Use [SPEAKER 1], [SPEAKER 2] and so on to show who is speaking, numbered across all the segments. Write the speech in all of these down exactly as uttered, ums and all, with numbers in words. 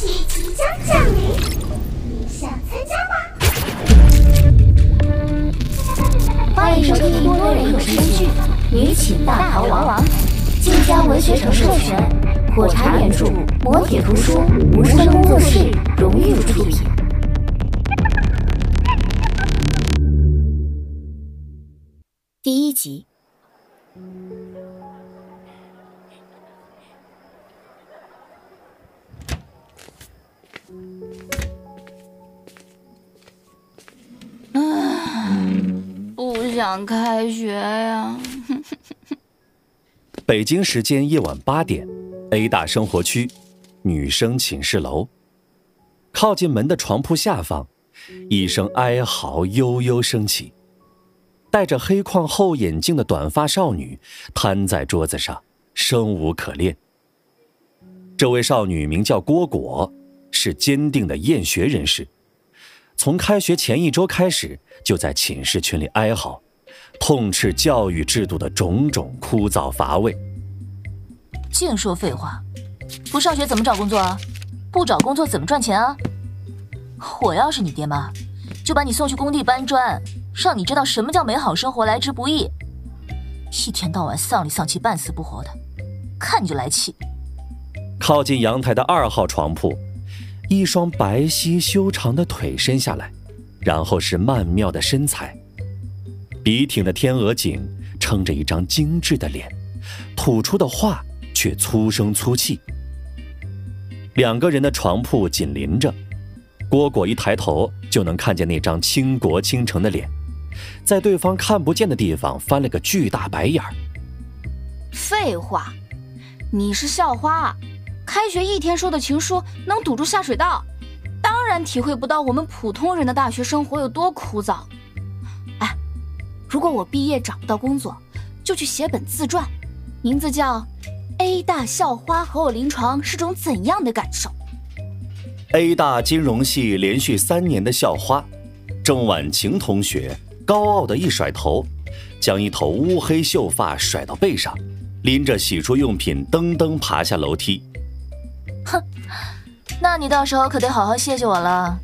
[SPEAKER 1] 戏即将降临，你想参加吗？
[SPEAKER 2] 欢迎收听多人有声剧《女寝大逃亡》，晋江文学城授权，火柴原著，磨铁图书，无声工作室荣誉出品。第一集。
[SPEAKER 3] 不想开学呀。
[SPEAKER 4] 北京时间夜晚八点 ，A 大生活区女生寝室楼，靠近门的床铺下方，一声哀嚎悠悠升起。戴着黑框厚眼镜的短发少女瘫在桌子上，生无可恋。这位少女名叫郭果，是坚定的厌学人士。从开学前一周开始，就在寝室群里哀嚎，痛斥教育制度的种种枯燥乏味。
[SPEAKER 5] 净说废话，不上学怎么找工作啊？不找工作怎么赚钱啊？我要是你爹妈，就把你送去工地搬砖，让你知道什么叫美好生活来之不易。一天到晚丧里丧气半死不活的，看你就来气。
[SPEAKER 4] 靠近阳台的二号床铺，一双白皙修长的腿伸下来，然后是曼妙的身材。笔挺的天鹅颈撑着一张精致的脸，吐出的话却粗声粗气。两个人的床铺紧邻着，郭果一抬头就能看见那张倾国倾城的脸，在对方看不见的地方翻了个巨大白眼儿。
[SPEAKER 3] 废话，你是校花，开学一天收的情书能堵住下水道，当然体会不到我们普通人的大学生活有多枯燥。哎，如果我毕业找不到工作，就去写本自传，名字叫《A 大校花和我临床是种怎样的感受》。
[SPEAKER 4] A 大金融系连续三年的校花郑婉晴同学，高傲的一甩头，将一头乌黑秀发甩到背上，拎着洗漱用品噔噔爬下楼梯。
[SPEAKER 5] 哼，那你到时候可得好好谢谢我了。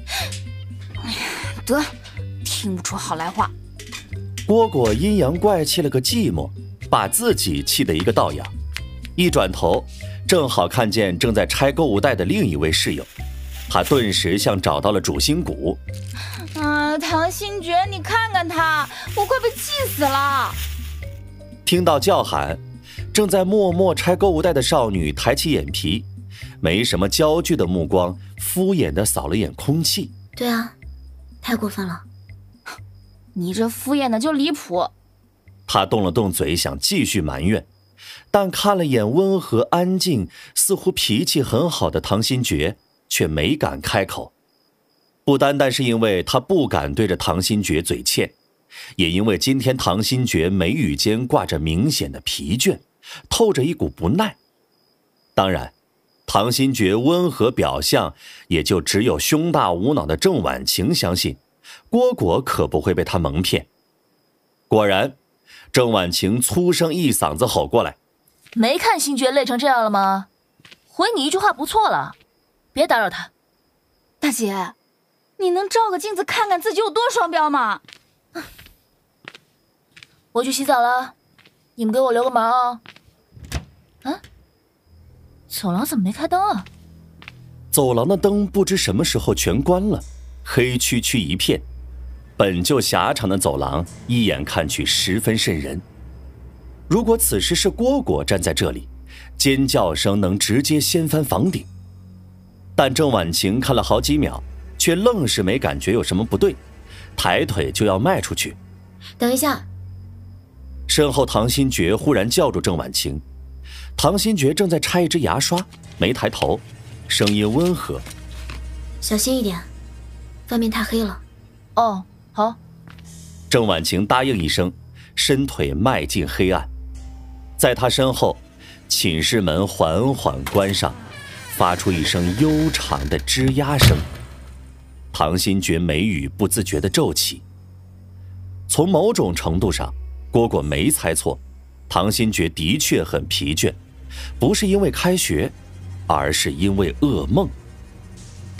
[SPEAKER 3] 得，听不出好来话。
[SPEAKER 4] 郭果阴阳怪气了个寂寞，把自己气得一个倒仰。一转头，正好看见正在拆购物袋的另一位室友，他顿时像找到了主心骨。
[SPEAKER 3] 啊，唐新觉，你看看他，我快被气死了！
[SPEAKER 4] 听到叫喊，正在默默拆购物袋的少女抬起眼皮，没什么焦距的目光敷衍地扫了眼空气。
[SPEAKER 2] 对啊，太过分了。
[SPEAKER 3] 你这敷衍的就离谱。
[SPEAKER 4] 他动了动嘴想继续埋怨，但看了眼温和安静似乎脾气很好的唐新觉，却没敢开口。不单单是因为他不敢对着唐新觉嘴欠，也因为今天唐新觉眉宇间挂着明显的疲倦，透着一股不耐。当然唐新觉温和表象，也就只有胸大无脑的郑婉晴相信，郭果可不会被他蒙骗。果然，郑婉晴粗声一嗓子吼过来：
[SPEAKER 5] 没看新觉累成这样了吗？回你一句话不错了，别打扰他。
[SPEAKER 3] 大姐，你能照个镜子看看自己有多双标吗？
[SPEAKER 5] 我去洗澡了，你们给我留个门哦。啊，走廊怎么没开灯啊？
[SPEAKER 4] 走廊的灯不知什么时候全关了，黑黢黢一片。本就狭长的走廊，一眼看去十分瘆人。如果此时是郭果站在这里，尖叫声能直接掀翻房顶。但郑婉晴看了好几秒，却愣是没感觉有什么不对，抬腿就要迈出去。
[SPEAKER 2] 等一下！
[SPEAKER 4] 身后唐新觉忽然叫住郑婉晴。唐新觉正在拆一支牙刷，没抬头，声音温和：
[SPEAKER 2] 小心一点，外面太黑了。
[SPEAKER 5] 哦，好。
[SPEAKER 4] 郑婉晴答应一声，伸腿迈进黑暗。在她身后，寝室门缓缓关上，发出一声悠长的吱呀声。唐新觉眉宇不自觉地皱起。从某种程度上，蝈蝈没猜错，唐新觉的确很疲倦，不是因为开学，而是因为噩梦。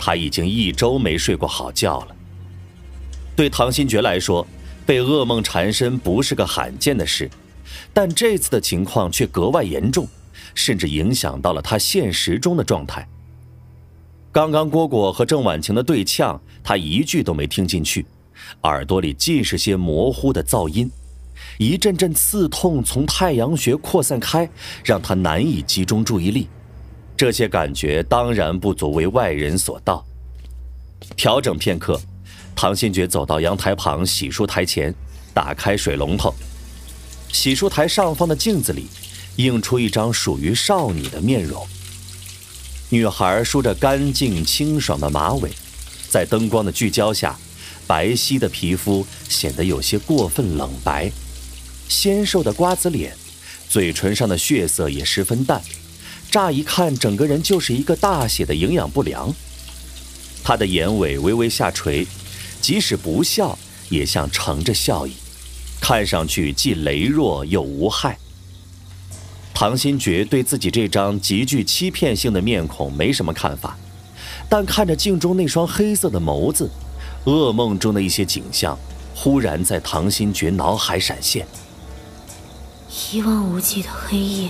[SPEAKER 4] 他已经一周没睡过好觉了。对唐新觉来说，被噩梦缠身不是个罕见的事，但这次的情况却格外严重，甚至影响到了他现实中的状态。刚刚蝈蝈和郑婉晴的对呛，他一句都没听进去，耳朵里尽是些模糊的噪音，一阵阵刺痛从太阳穴扩散开，让他难以集中注意力。这些感觉当然不足为外人所道。调整片刻，唐新觉走到阳台旁洗漱台前，打开水龙头。洗漱台上方的镜子里映出一张属于少女的面容。女孩梳着干净清爽的马尾，在灯光的聚焦下，白皙的皮肤显得有些过分冷白，纤瘦的瓜子脸，嘴唇上的血色也十分淡，乍一看整个人就是一个大写的营养不良。她的眼尾微微下垂，即使不笑也像盛着笑意，看上去既羸弱又无害。唐新觉对自己这张极具欺骗性的面孔没什么看法，但看着镜中那双黑色的眸子，噩梦中的一些景象忽然在唐新觉脑海闪现。
[SPEAKER 2] 一望无际的黑夜，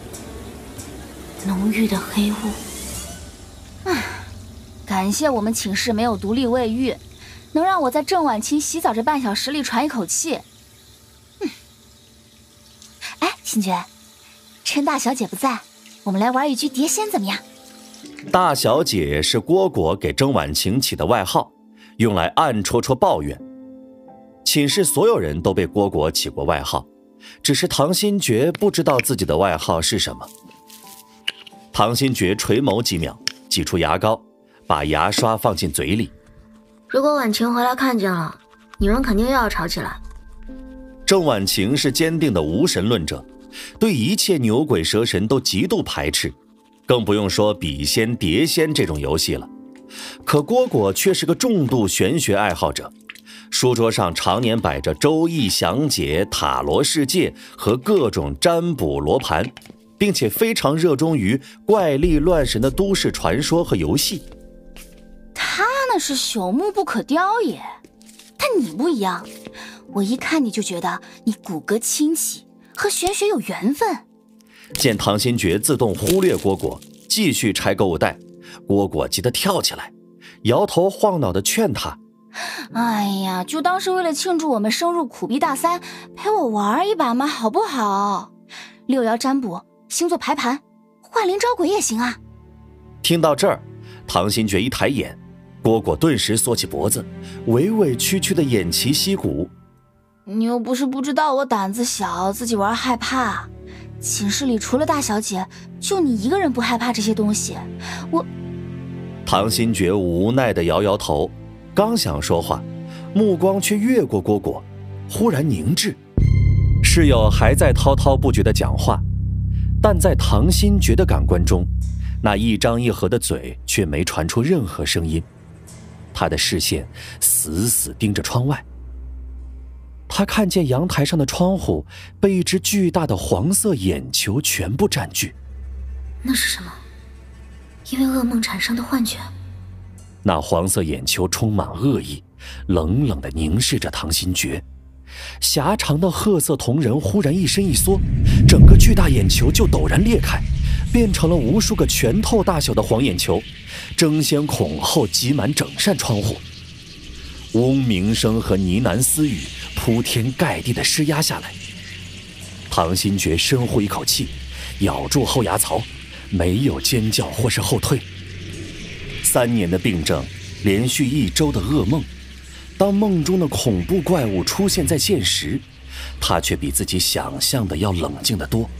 [SPEAKER 2] 浓郁的黑雾。
[SPEAKER 3] 唉，感谢我们寝室没有独立卫浴，能让我在郑婉晴洗澡这半小时里喘一口气。嗯，哎，新觉，趁大小姐不在，我们来玩一局碟仙怎么样？
[SPEAKER 4] 大小姐是蝈蝈给郑婉晴起的外号，用来暗戳戳抱怨。寝室所有人都被蝈蝈起过外号，只是唐新觉不知道自己的外号是什么。唐新觉垂眸几秒，挤出牙膏，把牙刷放进嘴里。
[SPEAKER 2] 如果婉晴回来看见了，你们肯定又要吵起来。
[SPEAKER 4] 郑婉晴是坚定的无神论者，对一切牛鬼蛇神都极度排斥，更不用说笔仙碟仙这种游戏了。可蝈蝈却是个重度玄学爱好者，书桌上常年摆着周易详解、塔罗世界和各种占卜罗盘，并且非常热衷于怪力乱神的都市传说和游戏。
[SPEAKER 3] 他那是朽木不可雕也，但你不一样，我一看你就觉得你骨骼清奇，和玄学有缘分。
[SPEAKER 4] 见唐新觉自动忽略蝈蝈，继续拆购物袋，蝈蝈急得跳起来，摇头晃脑地劝他：
[SPEAKER 3] 哎呀，就当是为了庆祝我们升入苦逼大三，陪我玩一把嘛，好不好？六爻占卜、星座排盘、幻灵招鬼也行啊。
[SPEAKER 4] 听到这儿，唐新觉一抬眼，蝈蝈顿时缩起脖子，委委屈屈地偃旗息鼓。
[SPEAKER 3] 你又不是不知道我胆子小，自己玩害怕。寝室里除了大小姐，就你一个人不害怕这些东西。我……
[SPEAKER 4] 唐新觉无奈地摇摇头，刚想说话，目光却越过蝈蝈，忽然凝滞。室友还在滔滔不绝地讲话，但在唐新觉的感官中，那一张一合的嘴却没传出任何声音。他的视线死死盯着窗外。他看见阳台上的窗户被一只巨大的黄色眼球全部占据。
[SPEAKER 2] 那是什么？因为噩梦产生的幻觉？
[SPEAKER 4] 那黄色眼球充满恶意，冷冷地凝视着唐新觉。狭长的褐色瞳仁忽然一伸一缩，整个巨大眼球就陡然裂开，变成了无数个拳头大小的黄眼球，争先恐后挤满整扇窗户。嗡鸣声和呢喃私语铺天盖地地施压下来。唐新觉深呼一口气，咬住后牙槽，没有尖叫或是后退。三年的病症，连续一周的噩梦，当梦中的恐怖怪物出现在现实，他却比自己想象的要冷静得多。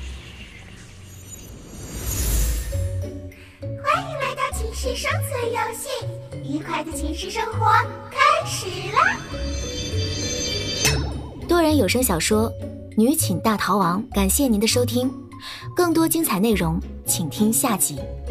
[SPEAKER 1] 欢迎来到寝室生存游戏，愉快的寝室生活开始啦！
[SPEAKER 2] 多人有声小说《女寝大逃亡》，感谢您的收听，更多精彩内容请听下集。